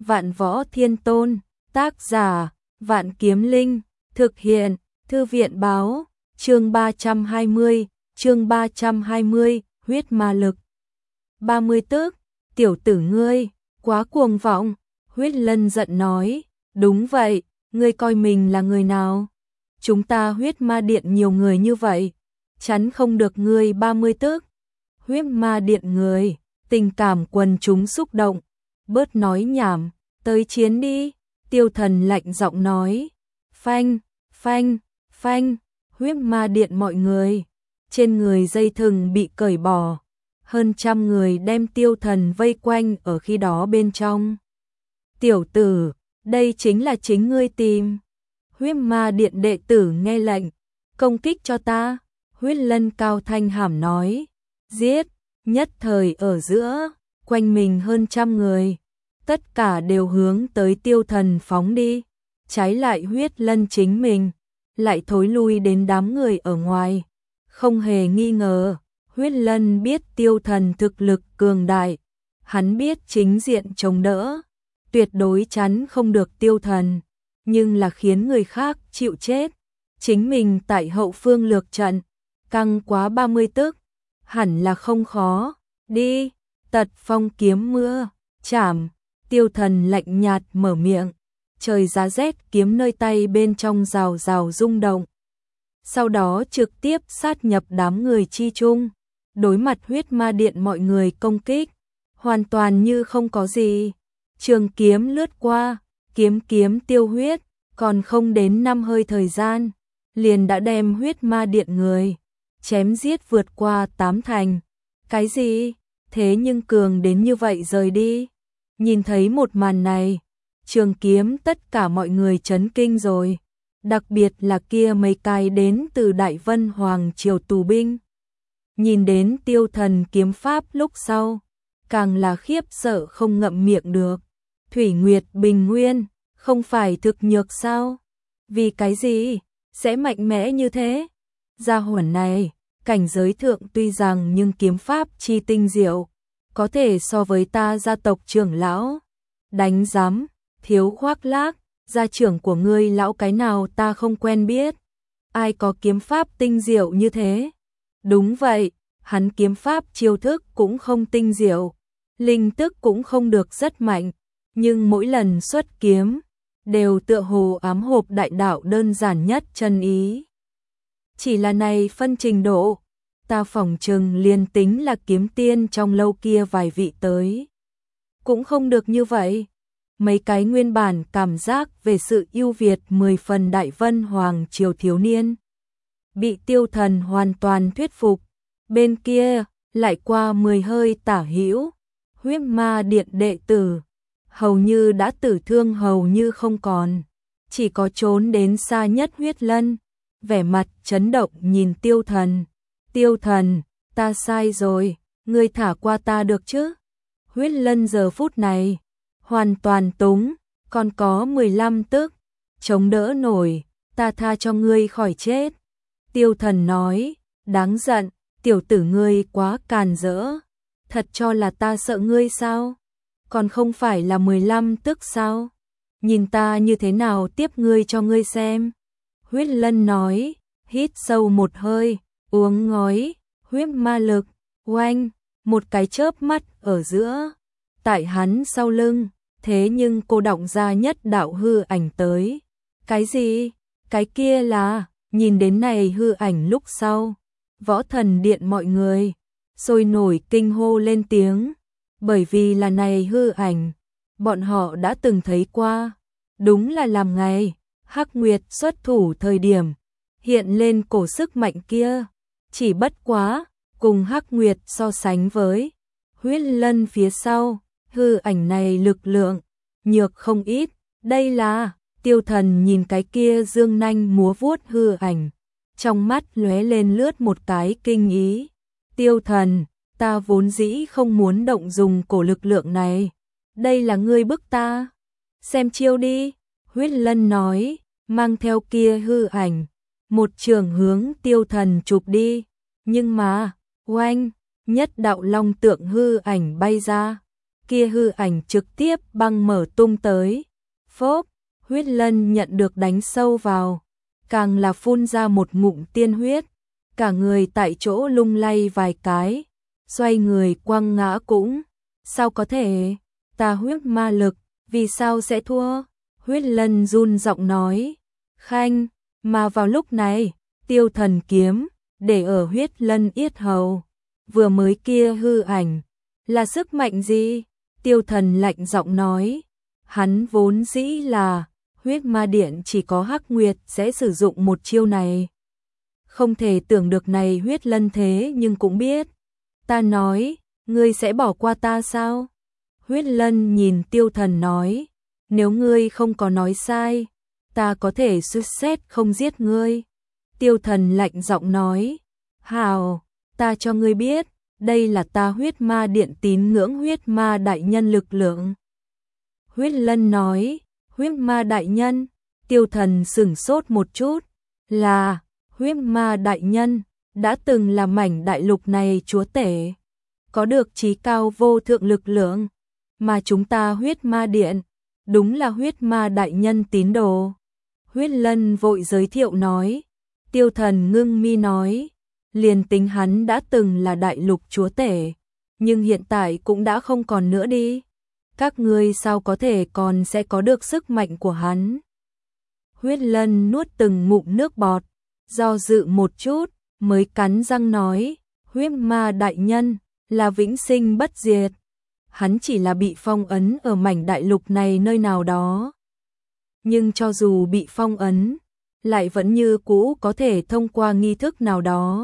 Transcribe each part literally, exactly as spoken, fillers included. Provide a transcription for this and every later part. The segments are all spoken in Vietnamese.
Vạn Võ Thiên Tôn, tác giả, Vạn Kiếm Linh, thực hiện, Thư viện báo, chương ba trăm hai mươi, chương ba trăm hai mươi, huyết ma lực. ba mươi tước, tiểu tử ngươi, quá cuồng vọng, Huyết Lân giận nói, đúng vậy, ngươi coi mình là người nào? Chúng ta huyết ma điện nhiều người như vậy, chắn không được ngươi ba mươi tước. Huyết ma điện người, tình cảm quần chúng xúc động, bớt nói nhảm, tới chiến đi, Tiêu Thần lạnh giọng nói. Phanh, phanh, phanh, huyết ma điện mọi người, trên người dây thừng bị cởi bỏ, hơn trăm người đem Tiêu Thần vây quanh ở khi đó bên trong. Tiểu tử, đây chính là chính ngươi tìm. Huyết ma điện đệ tử nghe lệnh, công kích cho ta. Huyết Lân cao thanh hàm nói, giết. Nhất thời ở giữa, quanh mình hơn trăm người, tất cả đều hướng tới Tiêu Thần phóng đi. Trái lại Huyết Lân chính mình, lại thối lui đến đám người ở ngoài. Không hề nghi ngờ, Huyết Lân biết Tiêu Thần thực lực cường đại, hắn biết chính diện chống đỡ, tuyệt đối chắn không được Tiêu Thần, nhưng là khiến người khác chịu chết. Chính mình tại hậu phương lược trận, căng quá ba mươi tấc, hẳn là không khó. Đi, tật phong kiếm mưa, chảm. Tiêu Thần lạnh nhạt mở miệng, trời giá rét kiếm nơi tay bên trong rào rào rung động. Sau đó trực tiếp sát nhập đám người chi chung, đối mặt huyết ma điện mọi người công kích, hoàn toàn như không có gì. Trường kiếm lướt qua, kiếm kiếm tiêu huyết, còn không đến năm hơi thời gian, liền đã đem huyết ma điện người chém giết vượt qua tám thành. Cái gì? Thế nhưng cường đến như vậy rời đi. Nhìn thấy một màn này, Trường Kiếm tất cả mọi người chấn kinh rồi, đặc biệt là kia mấy cái đến từ Đại Vân Hoàng triều tù binh. Nhìn đến Tiêu Thần kiếm pháp lúc sau, càng là khiếp sợ không ngậm miệng được. Thủy Nguyệt Bình Nguyên, không phải thực nhược sao? Vì cái gì sẽ mạnh mẽ như thế? Gia hỏa này, cảnh giới thượng tuy rằng nhưng kiếm pháp chi tinh diệu, có thể so với ta gia tộc trưởng lão. Đánh giám, thiếu khoác lác, gia trưởng của ngươi lão cái nào ta không quen biết. Ai có kiếm pháp tinh diệu như thế? Đúng vậy, hắn kiếm pháp chiêu thức cũng không tinh diệu, linh tức cũng không được rất mạnh, nhưng mỗi lần xuất kiếm, đều tựa hồ ám hộp đại đạo đơn giản nhất chân ý. Chỉ là này phân trình độ, ta phỏng chừng liền tính là kiếm tiên trong lâu kia vài vị tới, cũng không được như vậy. Mấy cái nguyên bản cảm giác về sự ưu việt mười phần Đại Vân Hoàng triều thiếu niên, bị Tiêu Thần hoàn toàn thuyết phục. Bên kia, lại qua mười hơi tả hữu, huyết ma điện đệ tử, hầu như đã tử thương hầu như không còn, chỉ có trốn đến xa nhất Huyết Lân, vẻ mặt chấn động nhìn Tiêu Thần. Tiêu Thần, ta sai rồi, ngươi thả qua ta được chứ? Huyết Lân giờ phút này, hoàn toàn túng, còn có mười lăm tức, chống đỡ nổi, ta tha cho ngươi khỏi chết. Tiêu Thần nói, đáng giận, tiểu tử ngươi quá càn rỡ, thật cho là ta sợ ngươi sao? Còn không phải là mười lăm tức sao? Nhìn ta như thế nào tiếp ngươi cho ngươi xem. Huyết Lân nói, hít sâu một hơi, uống ngói, huyết ma lực, oanh, một cái chớp mắt ở giữa, tại hắn sau lưng, thế nhưng cô động ra nhất đạo hư ảnh tới. Cái gì? Cái kia là, nhìn đến này hư ảnh lúc sau, Võ Thần điện mọi người sôi nổi kinh hô lên tiếng, bởi vì là này hư ảnh, bọn họ đã từng thấy qua, đúng là làm ngày Hắc Nguyệt xuất thủ thời điểm, hiện lên cổ sức mạnh kia, chỉ bất quá, cùng Hắc Nguyệt so sánh với Huyết Lân phía sau, hư ảnh này lực lượng nhược không ít. Đây là, Tiêu Thần nhìn cái kia dương nanh múa vuốt hư ảnh, trong mắt lóe lên lướt một cái kinh ý. Tiêu Thần, ta vốn dĩ không muốn động dùng cổ lực lượng này, đây là ngươi bức ta. Xem chiêu đi, Huyết Lân nói, mang theo kia hư ảnh, một trường hướng Tiêu Thần chụp đi, nhưng mà, oanh, nhất đạo long tượng hư ảnh bay ra, kia hư ảnh trực tiếp băng mở tung tới. Phốp, huyết lân nhận được đánh sâu vào, càng là phun ra một ngụm tiên huyết, cả người tại chỗ lung lay vài cái, xoay người quăng ngã cũng. Sao có thể? Ta huyết ma lực, vì sao sẽ thua? Huyết lân run giọng nói. Khanh, mà vào lúc này, Tiêu Thần kiếm để ở huyết lân yết hầu. Vừa mới kia hư ảnh, là sức mạnh gì? Tiêu Thần lạnh giọng nói. Hắn vốn dĩ là huyết ma điện, chỉ có Hắc Nguyệt sẽ sử dụng một chiêu này. Không thể tưởng được này huyết lân thế nhưng cũng biết. Ta nói, ngươi sẽ bỏ qua ta sao? Huyết lân nhìn Tiêu Thần nói. Nếu ngươi không có nói sai, ta có thể suýt xét không giết ngươi. Tiêu Thần lạnh giọng nói. Hào, ta cho ngươi biết, đây là ta huyết ma điện tín ngưỡng huyết ma đại nhân lực lượng. Huyết lân nói. Huyết ma đại nhân? Tiêu Thần sửng sốt một chút. Là huyết ma đại nhân, đã từng là mảnh đại lục này chúa tể, có được chí cao vô thượng lực lượng, mà chúng ta huyết ma điện đúng là huyết ma đại nhân tín đồ. Huyết lân vội giới thiệu nói. Tiêu Thần ngưng mi nói. Liền tính hắn đã từng là đại lục chúa tể, nhưng hiện tại cũng đã không còn nữa đi. Các ngươi sao có thể còn sẽ có được sức mạnh của hắn? Huyết lân nuốt từng ngụm nước bọt, do dự một chút, mới cắn răng nói. Huyết ma đại nhân là vĩnh sinh bất diệt, hắn chỉ là bị phong ấn ở mảnh đại lục này nơi nào đó. Nhưng cho dù bị phong ấn, lại vẫn như cũ có thể thông qua nghi thức nào đó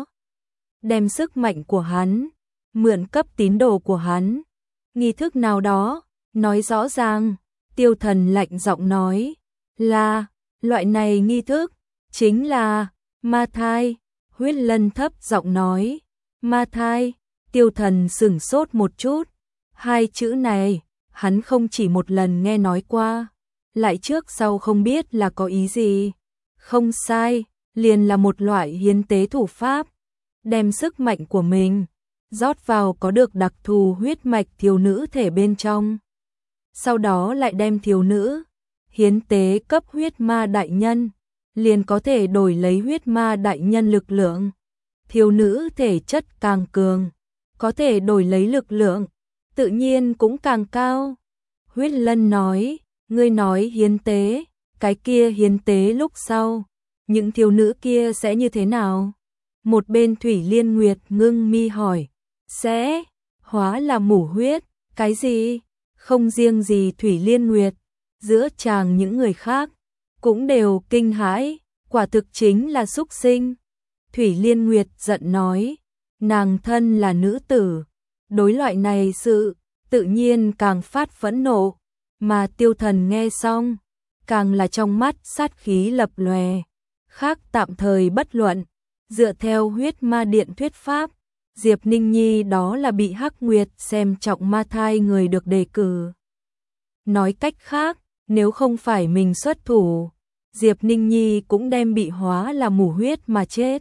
đem sức mạnh của hắn mượn cấp tín đồ của hắn. Nghi thức nào đó? Nói rõ ràng. Tiêu Thần lạnh giọng nói. Là, loại này nghi thức chính là ma thai. Huyết lân thấp giọng nói. Ma thai. Tiêu Thần sửng sốt một chút. Hai chữ này hắn không chỉ một lần nghe nói qua, lại trước sau không biết là có ý gì. Không sai, liền là một loại hiến tế thủ pháp, đem sức mạnh của mình rót vào có được đặc thù huyết mạch thiếu nữ thể bên trong, sau đó lại đem thiếu nữ hiến tế cấp huyết ma đại nhân, liền có thể đổi lấy huyết ma đại nhân lực lượng. Thiếu nữ thể chất càng cường, có thể đổi lấy lực lượng tự nhiên cũng càng cao. Huyết lân nói. Ngươi nói hiến tế, cái kia hiến tế lúc sau, những thiếu nữ kia sẽ như thế nào? Một bên Thủy Liên Nguyệt ngưng mi hỏi. Sẽ hóa là mủ huyết. Cái gì? Không riêng gì Thủy Liên Nguyệt, giữa chàng những người khác cũng đều kinh hãi, quả thực chính là súc sinh. Thủy Liên Nguyệt giận nói. Nàng thân là nữ tử, đối loại này sự tự nhiên càng phát phẫn nộ. Mà Tiêu Thần nghe xong, càng là trong mắt sát khí lập lòe. Khác tạm thời bất luận, dựa theo huyết ma điện thuyết pháp, Diệp Ninh Nhi đó là bị Hắc Nguyệt xem trọng ma thai người được đề cử. Nói cách khác, nếu không phải mình xuất thủ, Diệp Ninh Nhi cũng đem bị hóa là mủ huyết mà chết.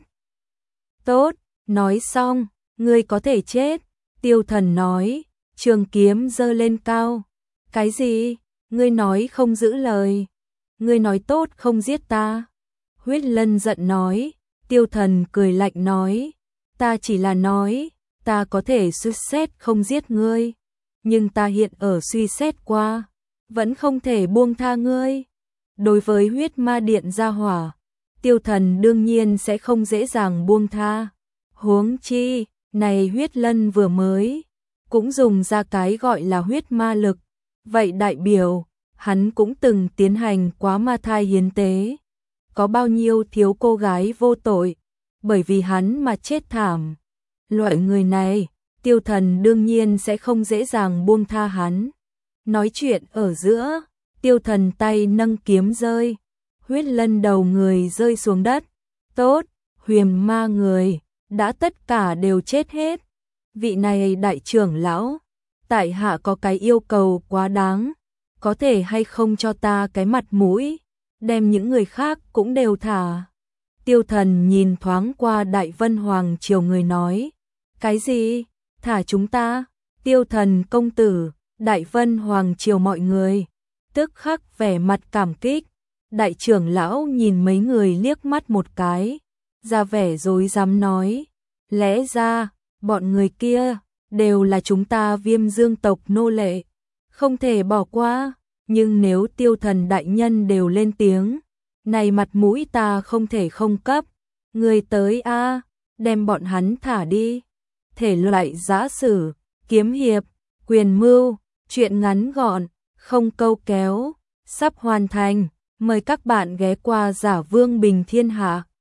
Tốt, nói xong, ngươi có thể chết. Tiêu Thần nói, trường kiếm giơ lên cao. Cái gì? Ngươi nói không giữ lời. Ngươi nói tốt không giết ta. Huyết lân giận nói. Tiêu Thần cười lạnh nói. Ta chỉ là nói, ta có thể suy xét không giết ngươi. Nhưng ta hiện ở suy xét qua, vẫn không thể buông tha ngươi. Đối với huyết ma điện gia hỏa, Tiêu Thần đương nhiên sẽ không dễ dàng buông tha. Huống chi, này huyết lân vừa mới cũng dùng ra cái gọi là huyết ma lực. Vậy đại biểu, hắn cũng từng tiến hành quá ma thai hiến tế. Có bao nhiêu thiếu cô gái vô tội, bởi vì hắn mà chết thảm. Loại người này, Tiêu Thần đương nhiên sẽ không dễ dàng buông tha hắn. Nói chuyện ở giữa, Tiêu Thần tay nâng kiếm rơi. Huyết lân đầu người rơi xuống đất. Tốt, huyền ma người, đã tất cả đều chết hết. Vị này đại trưởng lão, tại hạ có cái yêu cầu quá đáng, có thể hay không cho ta cái mặt mũi, đem những người khác cũng đều thả. Tiêu Thần nhìn thoáng qua Đại Vân Hoàng Triều người nói. Cái gì? Thả chúng ta? Tiêu Thần công tử, Đại Vân Hoàng triều mọi người, tức khắc vẻ mặt cảm kích. Đại trưởng lão nhìn mấy người liếc mắt một cái, ra vẻ rối rắm nói, lẽ ra, bọn người kia, đều là chúng ta Viêm Dương tộc nô lệ, không thể bỏ qua, nhưng nếu Tiêu Thần đại nhân đều lên tiếng, này mặt mũi ta không thể không cấp, người tới a, đem bọn hắn thả đi. Thể loại giã sử, kiếm hiệp, quyền mưu, truyện ngắn gọn, không câu kéo, sắp hoàn thành, mời các bạn ghé qua Giả Vương Bình Thiên Hạ.